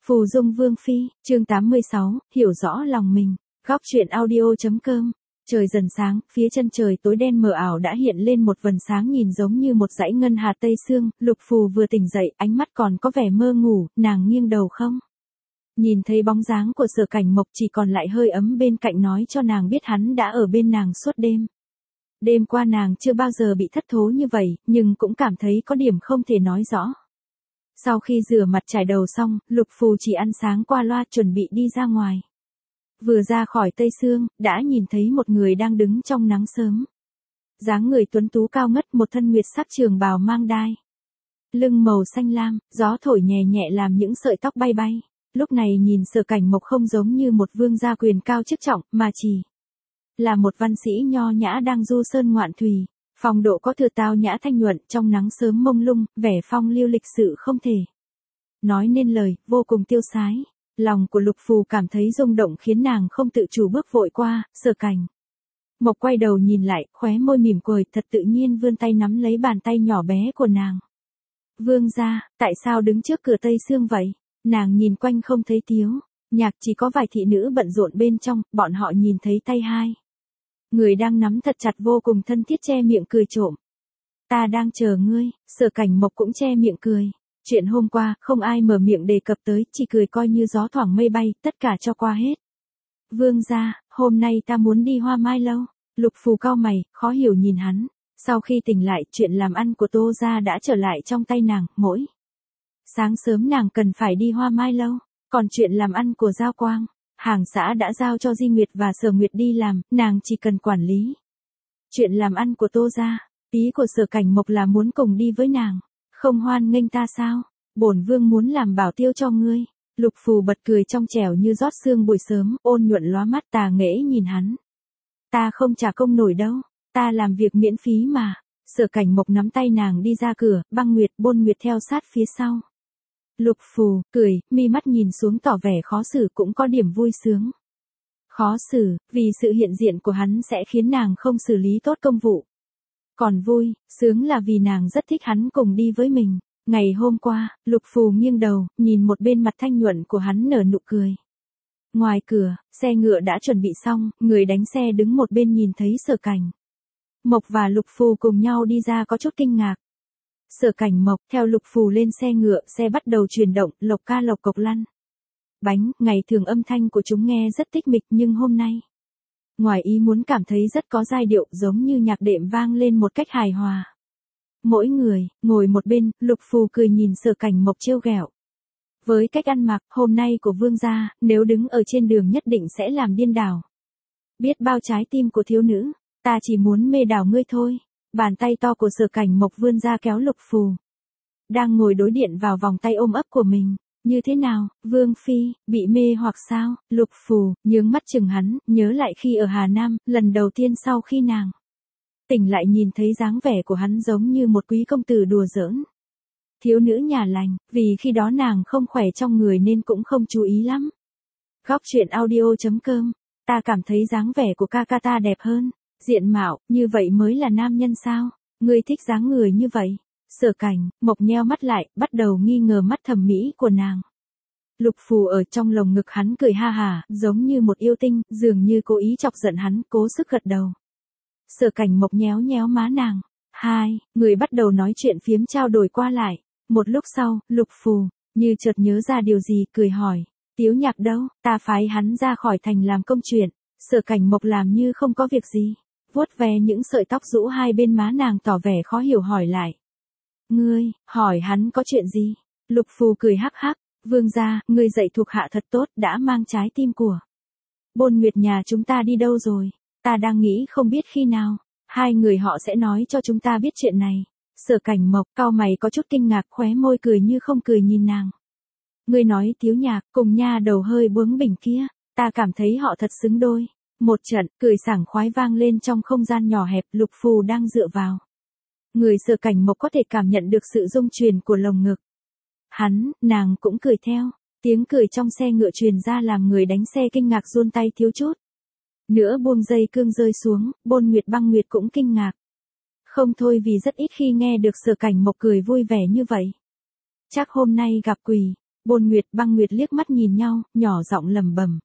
Phù dung vương phi, chương 86, hiểu rõ lòng mình. Góc truyện audio.com. Trời dần sáng, phía chân trời tối đen mờ ảo đã hiện lên một vầng sáng nhìn giống như một dãy ngân hà tây sương. Lục Phù vừa tỉnh dậy, ánh mắt còn có vẻ mơ ngủ, nàng nghiêng đầu không. Nhìn thấy bóng dáng của Sở Cảnh Mộc chỉ còn lại hơi ấm bên cạnh nói cho nàng biết hắn đã ở bên nàng suốt đêm. Đêm qua nàng chưa bao giờ bị thất thố như vậy, nhưng cũng cảm thấy có điểm không thể nói rõ. Sau khi rửa mặt trải đầu xong, Lục Phù chỉ ăn sáng qua loa chuẩn bị đi ra ngoài. Vừa ra khỏi Tây Sương, đã nhìn thấy một người đang đứng trong nắng sớm. Dáng người tuấn tú cao ngất, một thân nguyệt sắc trường bào mang đai. Lưng màu xanh lam, gió thổi nhẹ nhẹ làm những sợi tóc bay bay. Lúc này nhìn Sở Cảnh Mộc không giống như một vương gia quyền cao chức trọng, mà chỉ là một văn sĩ nho nhã đang du sơn ngoạn thủy. Phong độ có thừa tao nhã thanh nhuận, trong nắng sớm mông lung, vẻ phong lưu lịch sự không thể nói nên lời, vô cùng tiêu sái. Lòng của Lục Phù cảm thấy rung động khiến nàng không tự chủ bước vội qua. Sở Cảnh Mộc quay đầu nhìn lại, khóe môi mỉm cười, thật tự nhiên vươn tay nắm lấy bàn tay nhỏ bé của nàng. Vương gia, tại sao đứng trước cửa Tây Sương vậy? Nàng nhìn quanh không thấy Tiếu Nhạc, chỉ có vài thị nữ bận rộn bên trong, bọn họ nhìn thấy tay hai người đang nắm thật chặt vô cùng thân thiết che miệng cười trộm. Ta đang chờ ngươi. Sở Cảnh Mộc cũng che miệng cười. Chuyện hôm qua, không ai mở miệng đề cập tới, chỉ cười coi như gió thoảng mây bay, tất cả cho qua hết. Vương gia, hôm nay ta muốn đi Hoa Mai Lâu. Lục Phù cau mày, khó hiểu nhìn hắn. Sau khi tỉnh lại, chuyện làm ăn của Tô gia đã trở lại trong tay nàng, mỗi sáng sớm nàng cần phải đi Hoa Mai Lâu. Còn chuyện làm ăn của Giao Quang, hàng xã đã giao cho Di Nguyệt và Sở Nguyệt đi làm, nàng chỉ cần quản lý. Chuyện làm ăn của Tô gia, ý của Sở Cảnh Mộc là muốn cùng đi với nàng. Không hoan nghênh ta sao? Bổn vương muốn làm bảo tiêu cho ngươi. Lục Phù bật cười trong trẻo như rót sương buổi sớm, ôn nhuận lóa mắt tà nghễ nhìn hắn. Ta không trả công nổi đâu, ta làm việc miễn phí mà. Sở Cảnh Mộc nắm tay nàng đi ra cửa, Băng Nguyệt, Bôn Nguyệt theo sát phía sau. Lục Phù cười, mi mắt nhìn xuống tỏ vẻ khó xử, cũng có điểm vui sướng. Khó xử, vì sự hiện diện của hắn sẽ khiến nàng không xử lý tốt công vụ. Còn vui, sướng là vì nàng rất thích hắn cùng đi với mình. Ngày hôm qua, Lục Phù nghiêng đầu, nhìn một bên mặt thanh nhuận của hắn nở nụ cười. Ngoài cửa, xe ngựa đã chuẩn bị xong, người đánh xe đứng một bên nhìn thấy Sở Cảnh Mộc và Lục Phù cùng nhau đi ra có chút kinh ngạc. Sở Cảnh Mộc theo Lục Phù lên xe ngựa, xe bắt đầu chuyển động, lộc ca lộc cộc lăn bánh. Ngày thường âm thanh của chúng nghe rất tích mịch, nhưng hôm nay ngoài ý muốn cảm thấy rất có giai điệu, giống như nhạc đệm vang lên một cách hài hòa. Mỗi người ngồi một bên, Lục Phù cười nhìn Sở Cảnh Mộc trêu ghẹo. Với cách ăn mặc hôm nay của vương gia, nếu đứng ở trên đường nhất định sẽ làm điên đảo biết bao trái tim của thiếu nữ. Ta chỉ muốn mê đảo ngươi thôi. Bàn tay to của Sở Cảnh Mộc vươn ra kéo Lục Phù đang ngồi đối điện vào vòng tay ôm ấp của mình. Như thế nào, Vương phi, bị mê hoặc sao? Lục Phù nhướng mắt chừng hắn, nhớ lại khi ở Hà Nam, lần đầu tiên sau khi nàng tỉnh lại nhìn thấy dáng vẻ của hắn giống như một quý công tử đùa giỡn. Thiếu nữ nhà lành, vì khi đó nàng không khỏe trong người nên cũng không chú ý lắm. Góc truyện audio.com. Ta cảm thấy dáng vẻ của ca ca ta đẹp hơn. Diện mạo, như vậy mới là nam nhân sao? Ngươi thích dáng người như vậy? Sở Cảnh Mộc nheo mắt lại, bắt đầu nghi ngờ mắt thẩm mỹ của nàng. Lục Phù ở trong lồng ngực hắn cười ha hả, giống như một yêu tinh, dường như cố ý chọc giận hắn, cố sức gật đầu. Sở Cảnh Mộc nhéo nhéo má nàng. Hai người bắt đầu nói chuyện phiếm trao đổi qua lại. Một lúc sau, Lục Phù như chợt nhớ ra điều gì, cười hỏi. Tiếu Nhạc đâu? Ta phái hắn ra khỏi thành làm công chuyện. Sở Cảnh Mộc làm như không có việc gì, vuốt ve những sợi tóc rũ hai bên má nàng, tỏ vẻ khó hiểu hỏi lại. Ngươi, hỏi hắn có chuyện gì? Lục Phù cười hắc hắc. Vương gia, ngươi dạy thuộc hạ thật tốt, đã mang trái tim của Bôn Nguyệt nhà chúng ta đi đâu rồi? Ta đang nghĩ không biết khi nào hai người họ sẽ nói cho chúng ta biết chuyện này. Sở Cảnh Mộc cau mày có chút kinh ngạc, khóe môi cười như không cười nhìn nàng. Ngươi nói Tiếu Nhạc cùng nha đầu hơi bướng bỉnh kia, ta cảm thấy họ thật xứng đôi. Một trận cười sảng khoái vang lên trong không gian nhỏ hẹp. Lục Phù đang dựa vào người Sở Cảnh Mộc có thể cảm nhận được sự rung truyền của lồng ngực hắn, nàng cũng cười theo. Tiếng cười trong xe ngựa truyền ra làm người đánh xe kinh ngạc run tay thiếu chút nữa buông dây cương rơi xuống. Bôn Nguyệt, Băng Nguyệt cũng kinh ngạc không thôi, vì rất ít khi nghe được Sở Cảnh Mộc cười vui vẻ như vậy. Chắc hôm nay gặp quỷ. Bôn Nguyệt, Băng Nguyệt liếc mắt nhìn nhau, nhỏ giọng lẩm bẩm.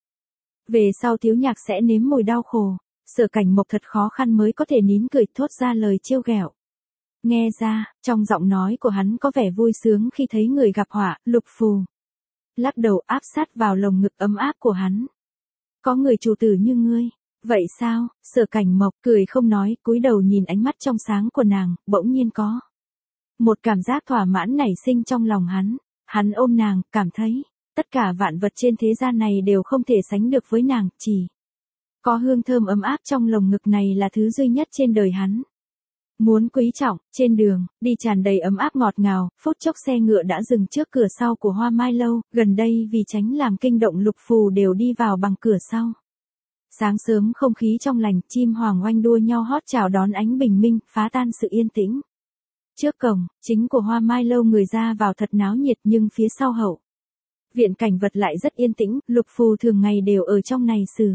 Về sau Thiếu Nhạc sẽ nếm mùi đau khổ. Sở Cảnh Mộc thật khó khăn mới có thể nín cười thốt ra lời trêu ghẹo. Nghe ra, trong giọng nói của hắn có vẻ vui sướng khi thấy người gặp họa. Lục Phù lắc đầu áp sát vào lồng ngực ấm áp của hắn. Có người chủ tử như ngươi. Vậy sao? Sở Cảnh Mộc cười không nói, cúi đầu nhìn ánh mắt trong sáng của nàng, bỗng nhiên có một cảm giác thỏa mãn nảy sinh trong lòng hắn. Hắn ôm nàng, cảm thấy tất cả vạn vật trên thế gian này đều không thể sánh được với nàng, chỉ có hương thơm ấm áp trong lồng ngực này là thứ duy nhất trên đời hắn. Muốn quý trọng, trên đường, đi tràn đầy ấm áp ngọt ngào, phút chốc xe ngựa đã dừng trước cửa sau của Hoa Mai Lâu, gần đây vì tránh làm kinh động Lục Phù đều đi vào bằng cửa sau. Sáng sớm không khí trong lành, chim hoàng oanh đua nhau hót chào đón ánh bình minh, phá tan sự yên tĩnh. Trước cổng, chính của Hoa Mai Lâu người ra vào thật náo nhiệt nhưng phía sau hậu viện cảnh vật lại rất yên tĩnh, Lục Phù thường ngày đều ở trong này xử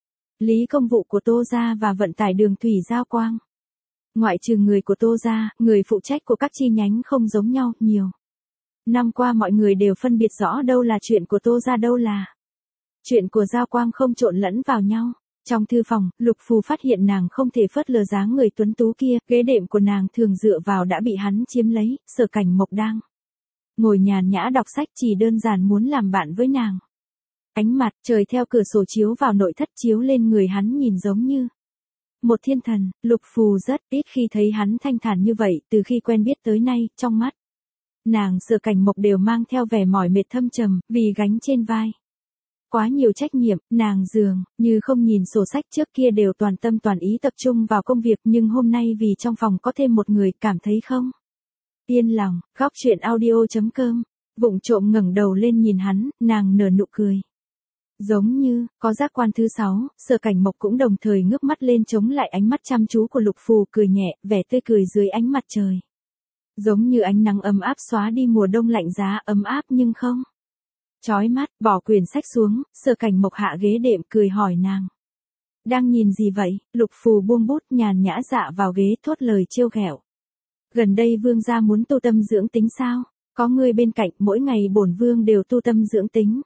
lý công vụ của Tô gia và vận tải đường thủy giao quang. Ngoại trừ người của Tô gia, người phụ trách của các chi nhánh không giống nhau nhiều. Năm qua mọi người đều phân biệt rõ đâu là chuyện của Tô gia đâu là chuyện của Giao Quang, không trộn lẫn vào nhau. Trong thư phòng, Lục Phù phát hiện nàng không thể phớt lờ dáng người tuấn tú kia, ghế đệm của nàng thường dựa vào đã bị hắn chiếm lấy. Sở Cảnh Mộc đang ngồi nhàn nhã đọc sách, chỉ đơn giản muốn làm bạn với nàng. Ánh mặt trời theo cửa sổ chiếu vào nội thất chiếu lên người hắn nhìn giống như một thiên thần. Lục Phù rất ít khi thấy hắn thanh thản như vậy, từ khi quen biết tới nay, trong mắt nàng Sở Cảnh Mộc đều mang theo vẻ mỏi mệt thâm trầm, vì gánh trên vai quá nhiều trách nhiệm, nàng dường như không nhìn sổ sách, trước kia đều toàn tâm toàn ý tập trung vào công việc, nhưng hôm nay vì trong phòng có thêm một người, cảm thấy không yên lòng. Góc truyện audio.com, vụng trộm ngẩng đầu lên nhìn hắn, nàng nở nụ cười. Giống như có giác quan thứ 6, Sở Cảnh Mộc cũng đồng thời ngước mắt lên chống lại ánh mắt chăm chú của Lục Phù, cười nhẹ, vẻ tươi cười dưới ánh mặt trời. Giống như ánh nắng ấm áp xóa đi mùa đông lạnh giá, ấm áp nhưng không chói mắt. Bỏ quyển sách xuống, Sở Cảnh Mộc hạ ghế đệm cười hỏi nàng. Đang nhìn gì vậy? Lục Phù buông bút, nhàn nhã dạ vào ghế, thốt lời trêu ghẹo. Gần đây vương gia muốn tu tâm dưỡng tính sao? Có ngươi bên cạnh, mỗi ngày bổn vương đều tu tâm dưỡng tính.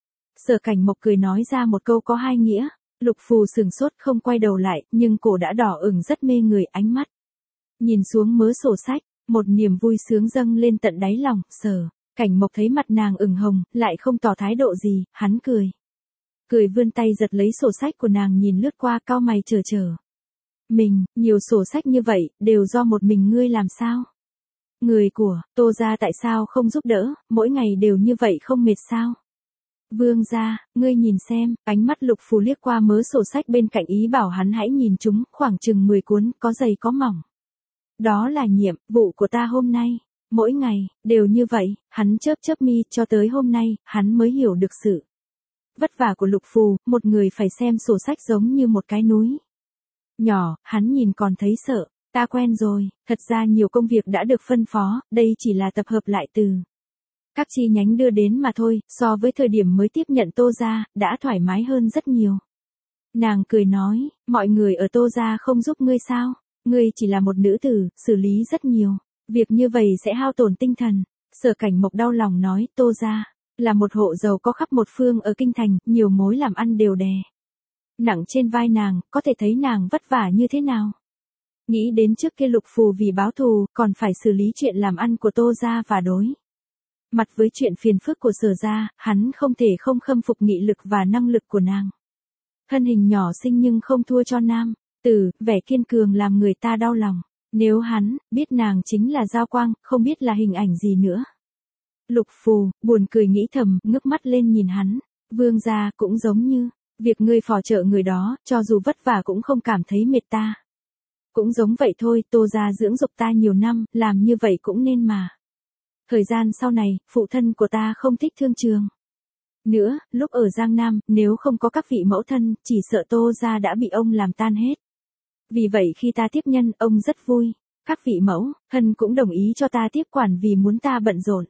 Sở Cảnh Mộc cười nói ra một câu có hai nghĩa. Lục Phù sừng sốt không quay đầu lại, nhưng cổ đã đỏ ửng rất mê người, ánh mắt nhìn xuống mớ sổ sách, một niềm vui sướng dâng lên tận đáy lòng. Sở Cảnh Mộc thấy mặt nàng ửng hồng, lại không tỏ thái độ gì, hắn cười vươn tay giật lấy sổ sách của nàng, nhìn lướt qua, cau mày chờ. Mình, nhiều sổ sách như vậy, đều do một mình ngươi làm sao? Người của Tô gia tại sao không giúp đỡ, mỗi ngày đều như vậy không mệt sao? Vương gia, ngươi nhìn xem. Ánh mắt Lục Phù liếc qua mớ sổ sách bên cạnh, ý bảo hắn hãy nhìn chúng, khoảng chừng 10 cuốn, có dày có mỏng. Đó là nhiệm vụ của ta hôm nay. Mỗi ngày đều như vậy. Hắn chớp mi, cho tới hôm nay hắn mới hiểu được sự vất vả của Lục Phù. Một người phải xem sổ sách giống như một cái núi nhỏ, hắn nhìn còn thấy sợ. Ta quen rồi. Thật ra nhiều công việc đã được phân phó, đây chỉ là tập hợp lại từ các chi nhánh đưa đến mà thôi, so với thời điểm mới tiếp nhận Tô gia, đã thoải mái hơn rất nhiều. Nàng cười nói, mọi người ở Tô gia không giúp ngươi sao? Ngươi chỉ là một nữ tử, xử lý rất nhiều việc như vậy sẽ hao tổn tinh thần. Sở Cảnh Mộc đau lòng nói, Tô gia là một hộ giàu có khắp một phương ở kinh thành, nhiều mối làm ăn đều đè nặng trên vai nàng, có thể thấy nàng vất vả như thế nào. Nghĩ đến trước kia Lục Phù vì báo thù, còn phải xử lý chuyện làm ăn của Tô gia và đối mặt với chuyện phiền phức của Sở gia, hắn không thể không khâm phục nghị lực và năng lực của nàng. Thân hình nhỏ xinh nhưng không thua cho nam tử, vẻ kiên cường làm người ta đau lòng. Nếu hắn biết nàng chính là Giao Quang, không biết là hình ảnh gì nữa. Lục Phù buồn cười nghĩ thầm, ngước mắt lên nhìn hắn. Vương gia cũng giống như việc ngươi phò trợ người đó, cho dù vất vả cũng không cảm thấy mệt, ta cũng giống vậy thôi. Tô gia dưỡng dục ta nhiều năm, làm như vậy cũng nên mà. Thời gian sau này, phụ thân của ta không thích thương trường nữa, lúc ở Giang Nam, nếu không có các vị mẫu thân, chỉ sợ Tô gia đã bị ông làm tan hết. Vì vậy khi ta tiếp nhân, ông rất vui. Các vị mẫu thân cũng đồng ý cho ta tiếp quản vì muốn ta bận rộn.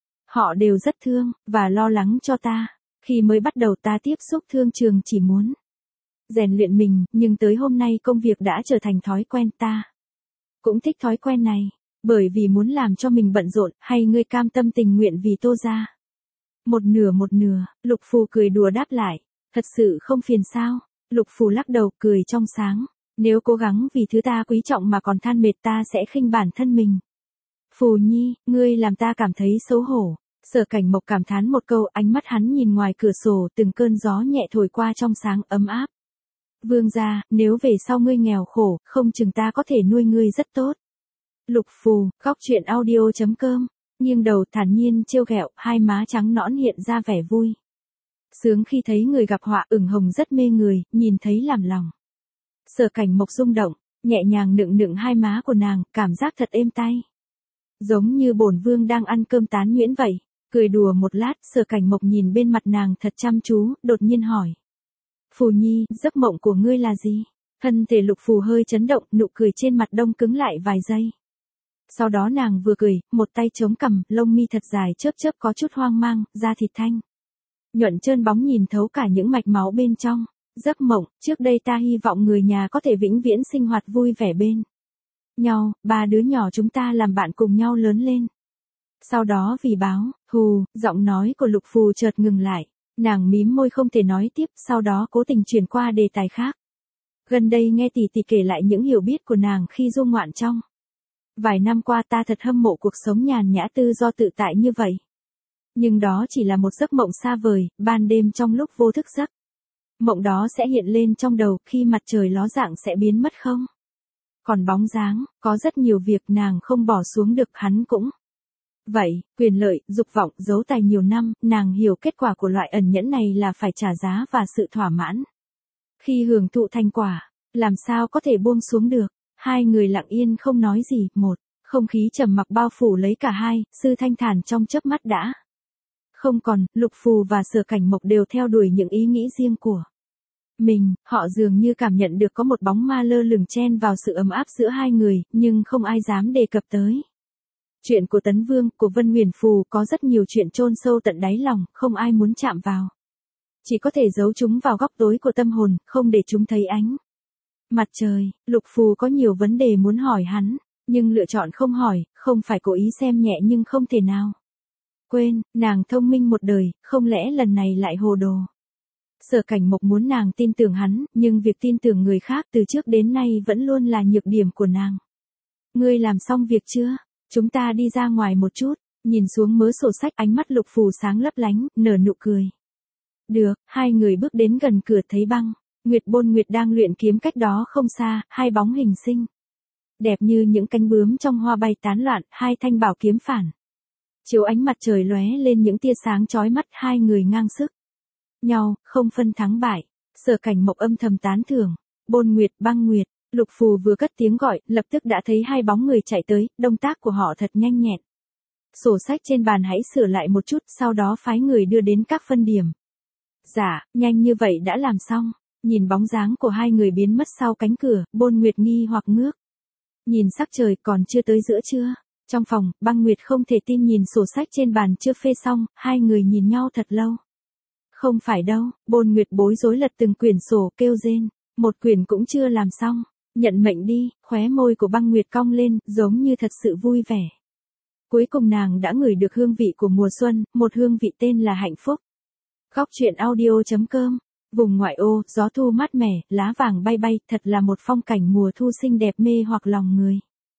Họ đều rất thương và lo lắng cho ta. Khi mới bắt đầu ta tiếp xúc thương trường chỉ muốn rèn luyện mình, nhưng tới hôm nay công việc đã trở thành thói quen, ta cũng thích thói quen này. Bởi vì muốn làm cho mình bận rộn, hay ngươi cam tâm tình nguyện vì Tô gia? Một nửa, Lục Phù cười đùa đáp lại. Thật sự không phiền sao? Lục Phù lắc đầu cười trong sáng. Nếu cố gắng vì thứ ta quý trọng mà còn than mệt ta sẽ khinh bản thân mình. Phù Nhi, ngươi làm ta cảm thấy xấu hổ. Sở Cảnh Mộc cảm thán một câu, ánh mắt hắn nhìn ngoài cửa sổ, từng cơn gió nhẹ thổi qua trong sáng ấm áp. Vương gia, nếu về sau ngươi nghèo khổ, không chừng ta có thể nuôi ngươi rất tốt. Lục Phù, góc truyện audio.com, nghiêng đầu thản nhiên trêu ghẹo, hai má trắng nõn hiện ra vẻ vui. Sướng khi thấy người gặp họa, ửng hồng rất mê người, nhìn thấy làm lòng. Sở Cảnh Mộc rung động, nhẹ nhàng nựng hai má của nàng, cảm giác thật êm tai. Giống như bổn vương đang ăn cơm tán nhuyễn vậy. Cười đùa một lát, Sở Cảnh Mộc nhìn bên mặt nàng thật chăm chú, đột nhiên hỏi. Phù Nhi, giấc mộng của ngươi là gì? Thân thể Lục Phù hơi chấn động, nụ cười trên mặt đông cứng lại vài giây. Sau đó nàng vừa cười, một tay chống cằm, lông mi thật dài chớp chớp có chút hoang mang, da thịt thanh. Nhuận trơn bóng nhìn thấu cả những mạch máu bên trong. Giấc mộng, trước đây ta hy vọng người nhà có thể vĩnh viễn sinh hoạt vui vẻ bên nhau, ba đứa nhỏ chúng ta làm bạn cùng nhau lớn lên. Sau đó vì báo, thù, giọng nói của Lục Phù chợt ngừng lại. Nàng mím môi không thể nói tiếp, sau đó cố tình chuyển qua đề tài khác. Gần đây nghe tỷ tỷ kể lại những hiểu biết của nàng khi du ngoạn trong. Vài năm qua ta thật hâm mộ cuộc sống nhàn nhã tự do tự tại như vậy. Nhưng đó chỉ là một giấc mộng xa vời, ban đêm trong lúc vô thức giấc. Mộng đó sẽ hiện lên trong đầu, khi mặt trời ló dạng sẽ biến mất không? Còn bóng dáng, có rất nhiều việc nàng không bỏ xuống được, hắn cũng. Vậy, quyền lợi, dục vọng, giấu tài nhiều năm, nàng hiểu kết quả của loại ẩn nhẫn này là phải trả giá và sự thỏa mãn. Khi hưởng thụ thành quả, làm sao có thể buông xuống được? Hai người lặng yên không nói gì, không khí trầm mặc bao phủ lấy cả hai, Sư Thanh Thản trong chớp mắt đã. Không còn, Lục Phù và Sở Cảnh Mộc đều theo đuổi những ý nghĩ riêng của mình, họ dường như cảm nhận được có một bóng ma lơ lửng chen vào sự ấm áp giữa hai người, nhưng không ai dám đề cập tới. Chuyện của Tấn Vương, của Vân Huyền Phù có rất nhiều chuyện chôn sâu tận đáy lòng, không ai muốn chạm vào. Chỉ có thể giấu chúng vào góc tối của tâm hồn, không để chúng thấy ánh mặt trời. Lục Phù có nhiều vấn đề muốn hỏi hắn, nhưng lựa chọn không hỏi, không phải cố ý xem nhẹ nhưng không thể nào quên, nàng thông minh một đời, không lẽ lần này lại hồ đồ. Sở Cảnh Mộc muốn nàng tin tưởng hắn, nhưng việc tin tưởng người khác từ trước đến nay vẫn luôn là nhược điểm của nàng. Ngươi làm xong việc chưa? Chúng ta đi ra ngoài một chút, nhìn xuống mớ sổ sách, ánh mắt Lục Phù sáng lấp lánh, nở nụ cười. Được, hai người bước đến gần cửa thấy Băng Nguyệt Bôn Nguyệt đang luyện kiếm cách đó không xa, hai bóng hình xinh đẹp như những cánh bướm trong hoa bay tán loạn, hai thanh bảo kiếm phản chiếu ánh mặt trời lóe lên những tia sáng chói mắt, hai người ngang sức nhau, không phân thắng bại. Sở Cảnh Mộc âm thầm tán thưởng. Bôn Nguyệt, Băng Nguyệt. Lục Phù vừa cất tiếng gọi, lập tức đã thấy hai bóng người chạy tới, động tác của họ thật nhanh nhẹn. Sổ sách trên bàn hãy sửa lại một chút, sau đó phái người đưa đến các phân điểm. Dạ, nhanh như vậy đã làm xong. Nhìn bóng dáng của hai người biến mất sau cánh cửa, Bôn Nguyệt nghi hoặc ngước. Nhìn sắc trời, còn chưa tới giữa trưa. Trong phòng, Băng Nguyệt không thể tin nhìn sổ sách trên bàn chưa phê xong, hai người nhìn nhau thật lâu. Không phải đâu, Bôn Nguyệt bối rối lật từng quyển sổ, kêu rên. Một quyển cũng chưa làm xong. Nhận mệnh đi, khóe môi của Băng Nguyệt cong lên, giống như thật sự vui vẻ. Cuối cùng nàng đã ngửi được hương vị của mùa xuân, một hương vị tên là hạnh phúc. Góc truyện audio.com. Vùng ngoại ô, gió thu mát mẻ, lá vàng bay bay, thật là một phong cảnh mùa thu xinh đẹp mê hoặc lòng người.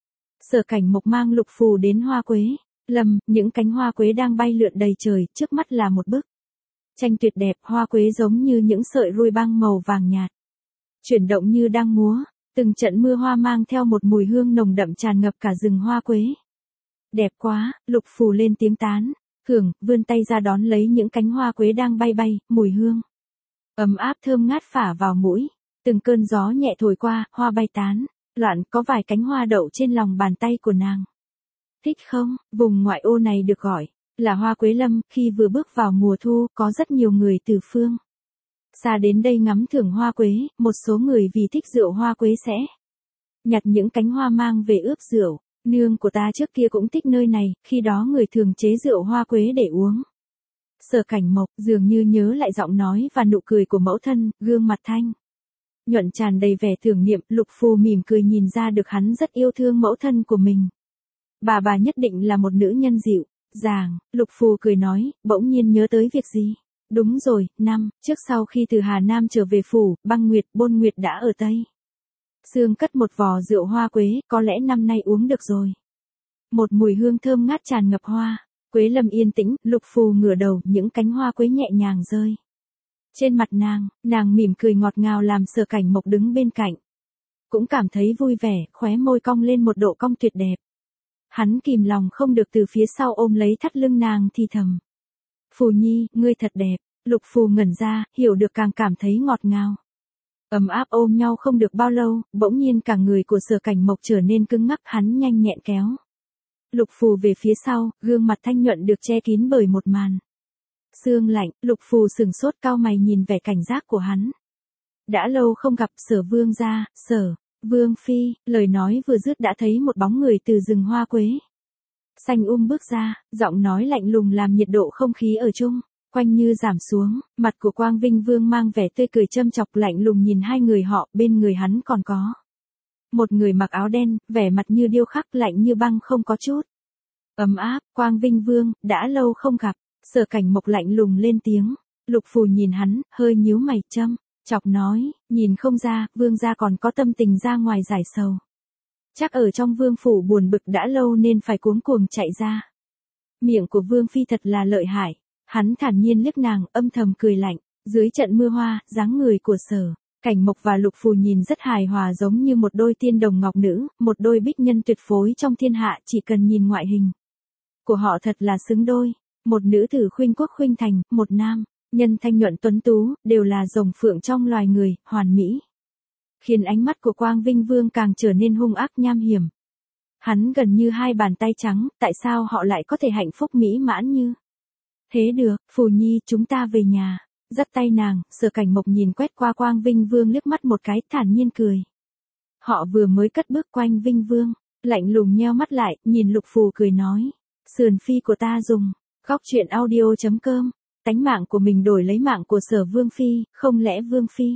Sở Cảnh Mộc mang Lục Phù đến hoa quế lâm, những cánh hoa quế đang bay lượn đầy trời, trước mắt là một bức tranh tuyệt đẹp, hoa quế giống như những sợi ruồi băng màu vàng nhạt, chuyển động như đang múa, từng trận mưa hoa mang theo một mùi hương nồng đậm tràn ngập cả rừng hoa quế. Đẹp quá, Lục Phù lên tiếng tán thưởng, vươn tay ra đón lấy những cánh hoa quế đang bay bay, mùi hương ấm áp thơm ngát phả vào mũi, từng cơn gió nhẹ thổi qua, hoa bay tán loạn, có vài cánh hoa đậu trên lòng bàn tay của nàng. Thích không? Vùng ngoại ô này được gọi là hoa quế lâm, khi vừa bước vào mùa thu, có rất nhiều người từ phương xa đến đây ngắm thưởng hoa quế, một số người vì thích rượu hoa quế sẽ nhặt những cánh hoa mang về ướp rượu. Nương của ta trước kia cũng thích nơi này, khi đó người thường chế rượu hoa quế để uống. Sở Cảnh Mộc dường như nhớ lại giọng nói và nụ cười của mẫu thân, gương mặt thanh nhuận tràn đầy vẻ tưởng niệm. Lục Phù mỉm cười, nhìn ra được hắn rất yêu thương mẫu thân của mình. Bà nhất định là một nữ nhân dịu Giảng, Lục Phù cười nói, bỗng nhiên nhớ tới việc gì? Đúng rồi, năm trước sau khi từ Hà Nam trở về phủ, Băng Nguyệt, Bôn Nguyệt đã ở Tây Sương cất một vò rượu hoa quế, có lẽ năm nay uống được rồi. Một mùi hương thơm ngát tràn ngập hoa quế lâm yên tĩnh, Lục Phù ngửa đầu, những cánh hoa quế nhẹ nhàng rơi trên mặt nàng mỉm cười ngọt ngào làm Sở Cảnh Mộc đứng bên cạnh cũng cảm thấy vui vẻ, khóe môi cong lên một độ cong tuyệt đẹp. Hắn kìm lòng không được từ phía sau ôm lấy thắt lưng nàng thì thầm. Phù Nhi, ngươi thật đẹp. Lục Phù ngẩn ra, hiểu được càng cảm thấy ngọt ngào. Ấm áp ôm nhau không được bao lâu, bỗng nhiên cả người của Sở Cảnh Mộc trở nên cứng ngắc, hắn nhanh nhẹn kéo Lục Phù về phía sau, gương mặt thanh nhuận được che kín bởi một màn sương lạnh. Lục Phù sừng sốt cau mày nhìn vẻ cảnh giác của hắn. Đã lâu không gặp Sở Vương gia, Sở Vương phi, lời nói vừa dứt đã thấy một bóng người từ rừng hoa quế xanh bước ra, giọng nói lạnh lùng làm nhiệt độ không khí ở chung quanh như giảm xuống. Mặt của Quang Vinh Vương mang vẻ tươi cười châm chọc, lạnh lùng nhìn hai người họ. Bên người hắn còn có một người mặc áo đen, vẻ mặt như điêu khắc, lạnh như băng, không có chút ấm áp. Quang Vinh Vương, đã lâu không gặp. Sở Cảnh Mộc lạnh lùng lên tiếng. Lục Phù nhìn hắn, hơi nhíu mày châm chọc nói, nhìn không ra, vương gia còn có tâm tình ra ngoài giải sầu. Chắc ở trong vương phủ buồn bực đã lâu nên phải cuống cuồng chạy ra. Miệng của vương phi thật là lợi hại. Hắn thản nhiên liếc nàng, âm thầm cười lạnh. Dưới trận mưa hoa, dáng người của Sở Cảnh Mộc và Lục Phù nhìn rất hài hòa, giống như một đôi tiên đồng ngọc nữ, một đôi bích nhân tuyệt phối trong thiên hạ. Chỉ cần nhìn ngoại hình của họ thật là xứng đôi. Một nữ tử khuynh quốc khuynh thành, một nam nhân thanh nhuận tuấn tú, đều là rồng phượng trong loài người, hoàn mỹ. Khiến ánh mắt của Quang Vinh Vương càng trở nên hung ác nham hiểm. Hắn gần như hai bàn tay trắng, tại sao họ lại có thể hạnh phúc mỹ mãn như thế được? Phù Nhi, chúng ta về nhà. Dắt tay nàng, Sở Cảnh Mộc nhìn quét qua Quang Vinh Vương liếc mắt một cái, thản nhiên cười. Họ vừa mới cất bước, Quang Vinh Vương lạnh lùng nheo mắt lại, nhìn Lục Phù cười nói. Sườn phi của ta dùng. Góc truyện audio.com. Tánh mạng của mình đổi lấy mạng của Sở Vương phi, không lẽ Vương phi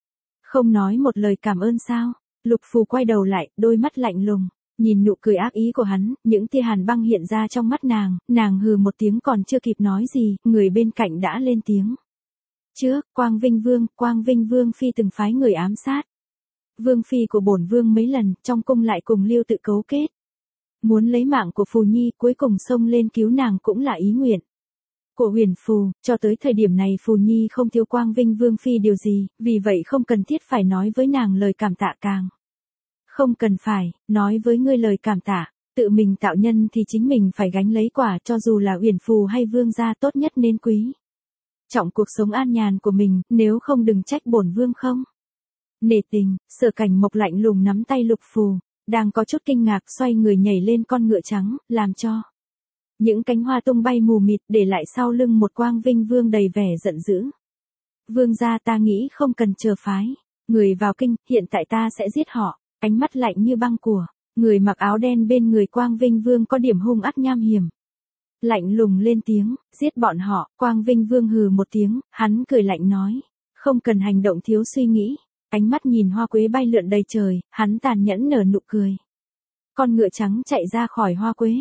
không nói một lời cảm ơn sao? Lục Phù quay đầu lại, đôi mắt lạnh lùng, nhìn nụ cười ác ý của hắn, những tia hàn băng hiện ra trong mắt nàng hừ một tiếng, còn chưa kịp nói gì, người bên cạnh đã lên tiếng. Trước, Quang Vinh Vương phi từng phái người ám sát Vương phi của bổn vương mấy lần, trong cung lại cùng Lưu Tự cấu kết. Muốn lấy mạng của Phù Nhi, cuối cùng xông lên cứu nàng cũng là ý nguyện của Huyền Phù. Cho tới thời điểm này Phù Nhi không thiếu Quang Vinh Vương phi điều gì, vì vậy không cần thiết phải nói với nàng lời cảm tạ, càng không cần phải nói với ngươi lời cảm tạ. Tự mình tạo nhân thì chính mình phải gánh lấy quả, cho dù là Huyền Phù hay vương gia, tốt nhất nên quý trọng cuộc sống an nhàn của mình, nếu không đừng trách bổn vương không nể tình. Sở Cảnh Mộc lạnh lùng nắm tay Lục Phù, đang có chút kinh ngạc, xoay người nhảy lên con ngựa trắng, làm cho những cánh hoa tung bay mù mịt, để lại sau lưng một Quang Vinh Vương đầy vẻ giận dữ. Vương gia, ta nghĩ không cần chờ phái người vào kinh, hiện tại ta sẽ giết họ. Ánh mắt lạnh như băng của người mặc áo đen bên người Quang Vinh Vương có điểm hung ác nham hiểm. Lạnh lùng lên tiếng, giết bọn họ. Quang Vinh Vương hừ một tiếng, hắn cười lạnh nói. Không cần hành động thiếu suy nghĩ. Ánh mắt nhìn hoa quế bay lượn đầy trời, hắn tàn nhẫn nở nụ cười. Con ngựa trắng chạy ra khỏi hoa quế.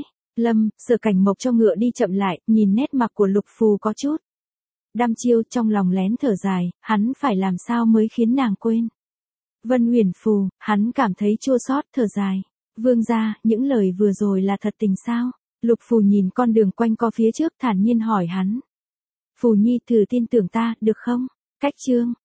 Sở Cảnh Mộc cho ngựa đi chậm lại, nhìn nét mặt của Lục Phù có chút đăm chiêu, trong lòng lén thở dài, hắn phải làm sao mới khiến nàng quên Vân Huyền Phù. Hắn cảm thấy chua xót, thở dài. Vương gia, những lời vừa rồi là thật tình sao? Lục Phù nhìn con đường quanh co phía trước, thản nhiên hỏi hắn. Phù Nhi, thử tin tưởng ta, được không? Cách chương